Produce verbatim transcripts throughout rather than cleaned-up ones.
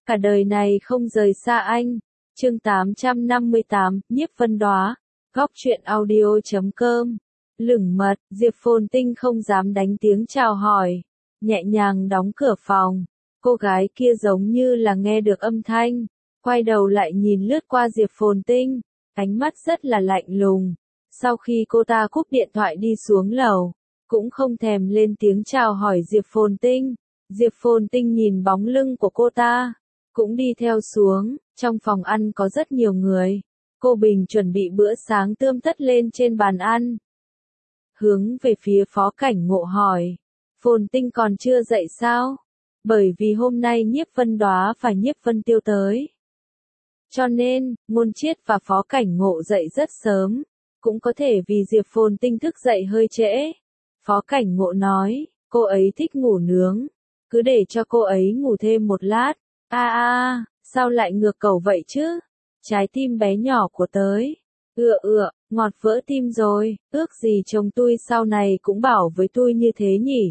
cả đời này không rời xa anh. Chương tám trăm năm mươi tám, Nhiếp Vân Đóa, góc truyện audio chấm com. Lửng mật, Diệp Phồn Tinh không dám đánh tiếng chào hỏi, nhẹ nhàng đóng cửa phòng. Cô gái kia giống như là nghe được âm thanh, quay đầu lại nhìn lướt qua Diệp Phồn Tinh, ánh mắt rất là lạnh lùng. Sau khi cô ta cúp điện thoại đi xuống lầu, cũng không thèm lên tiếng chào hỏi Diệp Phồn Tinh. Diệp Phồn Tinh nhìn bóng lưng của cô ta, cũng đi theo xuống. Trong phòng ăn có rất nhiều người. Cô Bình chuẩn bị bữa sáng tươm tất lên trên bàn ăn. Hướng về phía Phó Cảnh Ngộ hỏi, Phồn Tinh còn chưa dậy sao? Bởi vì hôm nay Nhiếp Vân Đóa và Nhiếp Vân Tiêu tới. Cho nên, Ngôn Chiết và Phó Cảnh Ngộ dậy rất sớm. Cũng có thể vì Diệp Phồn Tinh thức dậy hơi trễ. Phó Cảnh Ngộ nói, cô ấy thích ngủ nướng. Cứ để cho cô ấy ngủ thêm một lát. A a, sao lại ngược cầu vậy chứ? Trái tim bé nhỏ của tới. Ựa ựa, ngọt vỡ tim rồi, ước gì chồng tôi sau này cũng bảo với tôi như thế nhỉ?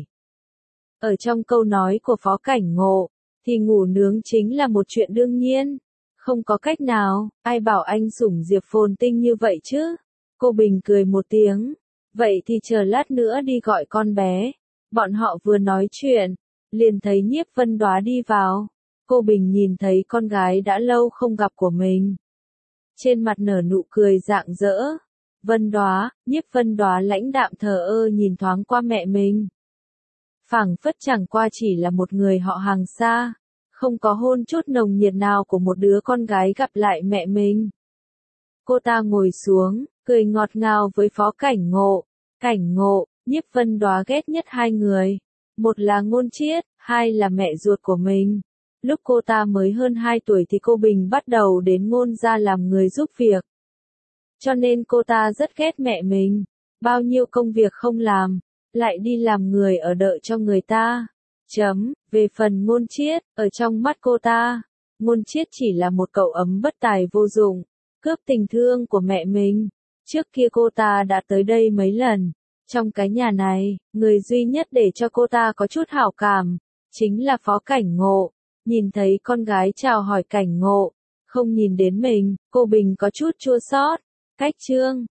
Ở trong câu nói của Phó Cảnh Ngộ, thì ngủ nướng chính là một chuyện đương nhiên. Không có cách nào, ai bảo anh sủng Diệp Phồn Tinh như vậy chứ? Cô Bình cười một tiếng. Vậy thì chờ lát nữa đi gọi con bé. Bọn họ vừa nói chuyện, liền thấy Nhiếp Vân Đóa đi vào. Cô Bình nhìn thấy con gái đã lâu không gặp của mình. Trên mặt nở nụ cười rạng rỡ. Vân Đóa, Nhiếp Vân Đóa lãnh đạm thờ ơ nhìn thoáng qua mẹ mình. Phảng phất chẳng qua chỉ là một người họ hàng xa. Không có hôn chút nồng nhiệt nào của một đứa con gái gặp lại mẹ mình. Cô ta ngồi xuống, cười ngọt ngào với Phó Cảnh Ngộ. Cảnh Ngộ, Nhiếp Vân Đóa ghét nhất hai người. Một là Ngôn Chiết, hai là mẹ ruột của mình. Lúc cô ta mới hơn hai tuổi thì cô Bình bắt đầu đến Ngôn gia làm người giúp việc. Cho nên cô ta rất ghét mẹ mình. Bao nhiêu công việc không làm, lại đi làm người ở đợi cho người ta. Chấm, về phần Ngôn Chiết, ở trong mắt cô ta, Ngôn Chiết chỉ là một cậu ấm bất tài vô dụng, cướp tình thương của mẹ mình. Trước kia cô ta đã tới đây mấy lần. Trong cái nhà này, người duy nhất để cho cô ta có chút hảo cảm, chính là Phó Cảnh Ngộ. Nhìn thấy con gái chào hỏi Cảnh Ngộ, không nhìn đến mình, cô Bình có chút chua xót. Cách chương